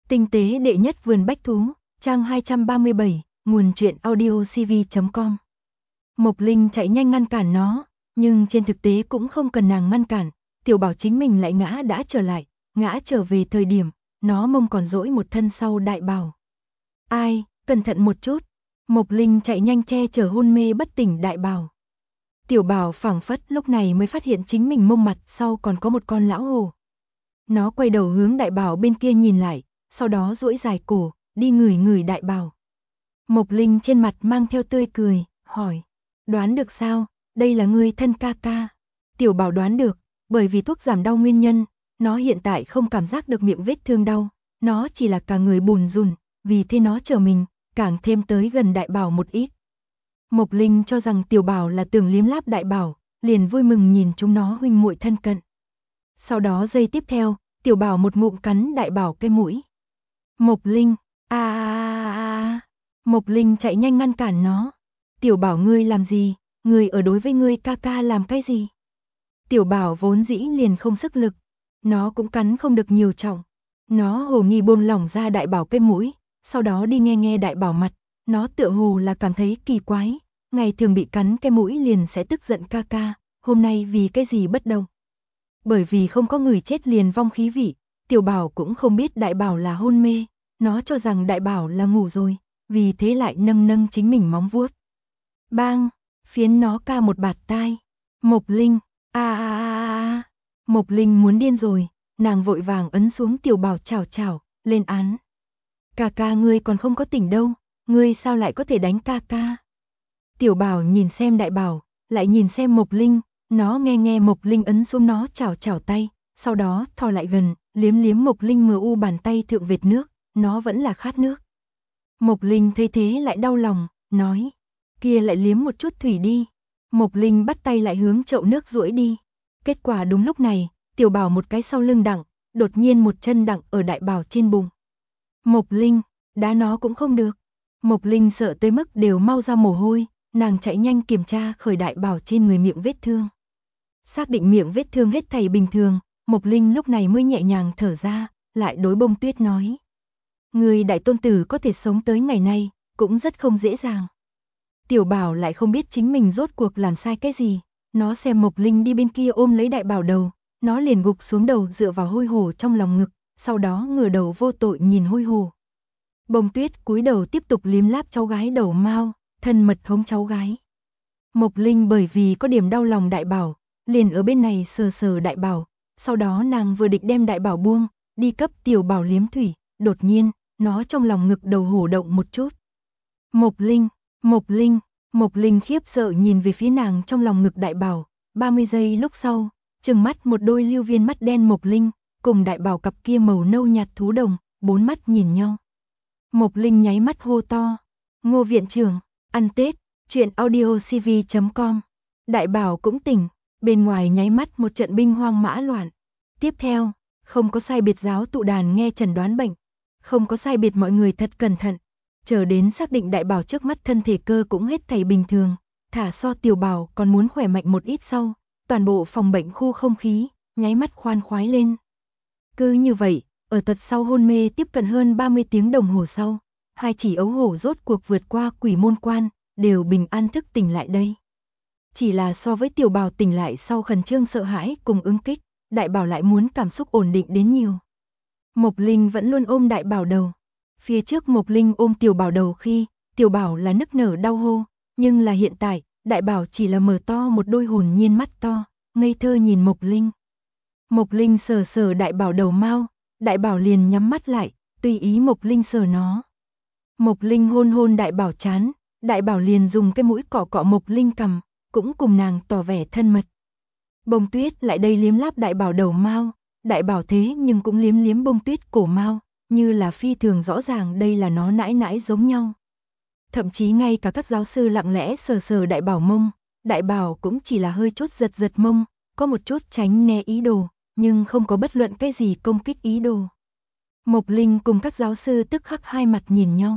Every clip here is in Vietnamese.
Tinh tế đệ nhất vườn bách thú, trang 237, nguồn truyện audiocv.com. Mộc Linh chạy nhanh ngăn cản nó, nhưng trên thực tế cũng không cần nàng ngăn cản, Tiểu Bảo chính mình lại ngã đã trở lại, ngã trở về thời điểm, nó mông còn dỗi một thân sau Đại Bảo. Ai, cẩn thận một chút. Mộc Linh chạy nhanh che chở hôn mê bất tỉnh Đại Bảo. Tiểu Bảo phảng phất lúc này mới phát hiện chính mình mông mặt sau còn có một con lão hổ. Nó quay đầu hướng Đại Bảo bên kia nhìn lại, sau đó duỗi dài cổ, đi ngửi ngửi Đại Bảo. Mộc Linh trên mặt mang theo tươi cười, hỏi, đoán được sao, đây là ngươi thân ca ca. Tiểu Bảo đoán được, bởi vì thuốc giảm đau nguyên nhân, nó hiện tại không cảm giác được miệng vết thương đau, nó chỉ là cả người bùn rùn, vì thế nó trở mình, càng thêm tới gần Đại Bảo một ít. Mộc Linh cho rằng Tiểu Bảo là tưởng liếm láp Đại Bảo, liền vui mừng nhìn chúng nó huynh muội thân cận. Sau đó giây tiếp theo, Tiểu Bảo một ngụm cắn Đại Bảo cái mũi. Mộc Linh, Mộc Linh chạy nhanh ngăn cản nó. Tiểu Bảo ngươi làm gì, ngươi ở đối với ngươi ca ca làm cái gì? Tiểu Bảo vốn dĩ liền không sức lực, nó cũng cắn không được nhiều trọng. Nó hồ nghi buông lỏng ra Đại Bảo cái mũi, sau đó đi nghe nghe Đại Bảo mặt, nó tựa hồ là cảm thấy kỳ quái, ngày thường bị cắn cái mũi liền sẽ tức giận ca ca, hôm nay vì cái gì bất đồng. Bởi vì không có người chết liền vong khí vị, Tiểu Bảo cũng không biết Đại Bảo là hôn mê, nó cho rằng Đại Bảo là ngủ rồi, vì thế lại nâng nâng chính mình móng vuốt. Bang, phiến nó ca một bạt tai. Mộc Linh, Mộc Linh muốn điên rồi, nàng vội vàng ấn xuống Tiểu Bảo chảo chảo, lên án. Ca ca ngươi còn không có tỉnh đâu, ngươi sao lại có thể đánh ca ca? Tiểu Bảo nhìn xem Đại Bảo, lại nhìn xem Mộc Linh, nó nghe nghe Mộc Linh ấn xuống nó chảo chảo tay, sau đó thò lại gần, liếm liếm Mộc Linh mờ u bàn tay thượng vệt nước, nó vẫn là khát nước. Mộc Linh thấy thế lại đau lòng, nói, kia lại liếm một chút thủy đi. Mộc Linh bắt tay lại hướng chậu nước duỗi đi. Kết quả đúng lúc này, Tiểu Bảo một cái sau lưng đặng, đột nhiên một chân đặng ở Đại Bảo trên bụng. Mộc Linh, đá nó cũng không được. Mộc Linh sợ tới mức đều mau ra mồ hôi, nàng chạy nhanh kiểm tra khởi Đại Bảo trên người miệng vết thương. Xác định miệng vết thương hết thảy bình thường, Mộc Linh lúc này mới nhẹ nhàng thở ra, lại đối Bông Tuyết nói. Người đại tôn tử có thể sống tới ngày nay, cũng rất không dễ dàng. Tiểu Bảo lại không biết chính mình rốt cuộc làm sai cái gì, nó xem Mộc Linh đi bên kia ôm lấy Đại Bảo đầu, nó liền gục xuống đầu dựa vào hôi hổ trong lòng ngực, sau đó ngửa đầu vô tội nhìn hôi hổ. Bông Tuyết cúi đầu tiếp tục liếm láp cháu gái đầu mao, thân mật hống cháu gái. Mộc Linh bởi vì có điểm đau lòng Đại Bảo, liền ở bên này sờ sờ Đại Bảo, sau đó nàng vừa định đem Đại Bảo buông, đi cấp Tiểu Bảo liếm thủy, đột nhiên, nó trong lòng ngực đầu hổ động một chút. Mộc Linh, Mộc Linh, Mộc Linh khiếp sợ nhìn về phía nàng trong lòng ngực Đại Bảo, 30 giây lúc sau, trừng mắt một đôi lưu viên mắt đen Mộc Linh, cùng Đại Bảo cặp kia màu nâu nhạt thú đồng, bốn mắt nhìn nhau. Mộc Linh nháy mắt hô to, Ngô viện trưởng, ăn Tết, truyện audiocv.com. Đại Bảo cũng tỉnh, bên ngoài nháy mắt một trận binh hoang mã loạn. Tiếp theo, không có sai biệt giáo tụ đàn nghe chẩn đoán bệnh, không có sai biệt mọi người thật cẩn thận, chờ đến xác định Đại Bảo trước mắt thân thể cơ cũng hết thảy bình thường, thả so Tiểu Bảo còn muốn khỏe mạnh một ít sau, toàn bộ phòng bệnh khu không khí, nháy mắt khoan khoái lên. Cứ như vậy, ở tật sau hôn mê tiếp cận hơn 30 tiếng đồng hồ sau, hai chỉ ấu hổ rốt cuộc vượt qua quỷ môn quan, đều bình an thức tỉnh lại đây. Chỉ là so với Tiểu Bảo tỉnh lại sau khẩn trương sợ hãi cùng ứng kích, Đại Bảo lại muốn cảm xúc ổn định đến nhiều. Mộc Linh vẫn luôn ôm Đại Bảo đầu. Phía trước Mộc Linh ôm Tiểu Bảo đầu khi, Tiểu Bảo là nức nở đau hô, nhưng là hiện tại, Đại Bảo chỉ là mở to một đôi hồn nhiên mắt to, ngây thơ nhìn Mộc Linh. Mộc Linh sờ sờ Đại Bảo đầu mau, Đại Bảo liền nhắm mắt lại, tùy ý Mộc Linh sờ nó. Mộc Linh hôn hôn Đại Bảo trán, Đại Bảo liền dùng cái mũi cọ cọ Mộc Linh cằm, cũng cùng nàng tỏ vẻ thân mật. Bông Tuyết lại đây liếm láp Đại Bảo đầu mau, Đại Bảo thế nhưng cũng liếm liếm Bông Tuyết cổ mau, như là phi thường rõ ràng đây là nó nãi nãi giống nhau. Thậm chí ngay cả các giáo sư lặng lẽ sờ sờ Đại Bảo mông, Đại Bảo cũng chỉ là hơi chút giật giật mông, có một chút tránh né ý đồ, nhưng không có bất luận cái gì công kích ý đồ. Mộc Linh cùng các giáo sư tức khắc hai mặt nhìn nhau.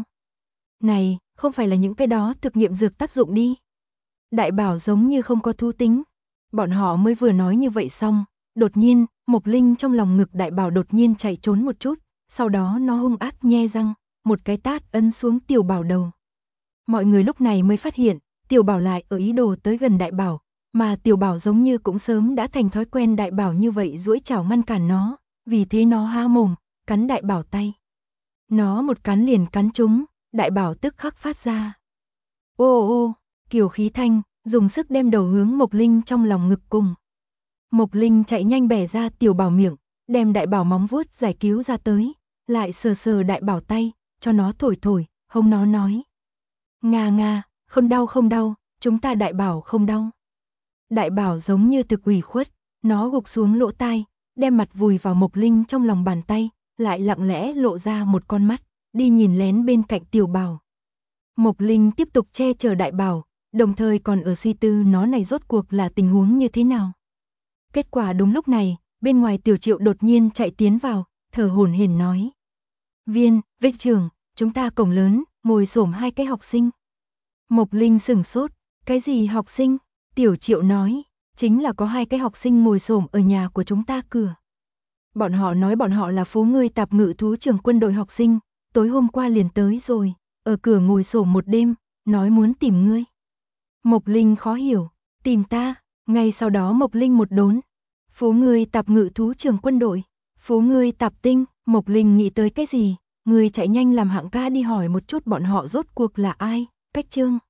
Này, không phải là những cái đó thực nghiệm dược tác dụng đi. Đại Bảo giống như không có thú tính. Bọn họ mới vừa nói như vậy xong, đột nhiên, Mộc Linh trong lòng ngực Đại Bảo đột nhiên chạy trốn một chút, sau đó nó hung ác nhe răng, một cái tát ấn xuống Tiểu Bảo đầu. Mọi người lúc này mới phát hiện, Tiểu Bảo lại ở ý đồ tới gần Đại Bảo, mà Tiểu Bảo giống như cũng sớm đã thành thói quen Đại Bảo như vậy duỗi chảo ngăn cản nó, vì thế nó há mồm, cắn Đại Bảo tay. Nó một cắn liền cắn trúng, Đại Bảo tức khắc phát ra. Ô ô, kiều khí thanh, dùng sức đem đầu hướng Mộc Linh trong lòng ngực cùng. Mộc Linh chạy nhanh bẻ ra Tiểu Bảo miệng, đem Đại Bảo móng vuốt giải cứu ra tới, lại sờ sờ Đại Bảo tay, cho nó thổi thổi, hông nó nói. Nga nga, không đau, chúng ta Đại Bảo không đau. Đại Bảo giống như thực ủy khuất, nó gục xuống lỗ tai, đem mặt vùi vào Mộc Linh trong lòng bàn tay, lại lặng lẽ lộ ra một con mắt, đi nhìn lén bên cạnh Tiểu Bảo. Mộc Linh tiếp tục che chở Đại Bảo, đồng thời còn ở suy tư nó này rốt cuộc là tình huống như thế nào. Kết quả đúng lúc này, bên ngoài Tiểu Triệu đột nhiên chạy tiến vào, thở hổn hển nói. Viện trưởng, chúng ta cổng lớn, ngồi xổm 2 cái học sinh. Mộc Linh sửng sốt, cái gì học sinh? Tiểu Triệu nói, chính là có 2 cái học sinh ngồi xổm ở nhà của chúng ta cửa. Bọn họ nói bọn họ là phố ngươi tạp ngự thú trường quân đội học sinh, tối hôm qua liền tới rồi, ở cửa ngồi xổm một đêm, nói muốn tìm ngươi. Mộc Linh khó hiểu, tìm ta, ngay sau đó Mộc Linh một đốn. Phố ngươi tạp ngự thú trường quân đội, phố ngươi tạp tinh, Mộc Linh nghĩ tới cái gì, người chạy nhanh làm hạng ca đi hỏi một chút bọn họ rốt cuộc là ai, cách chương.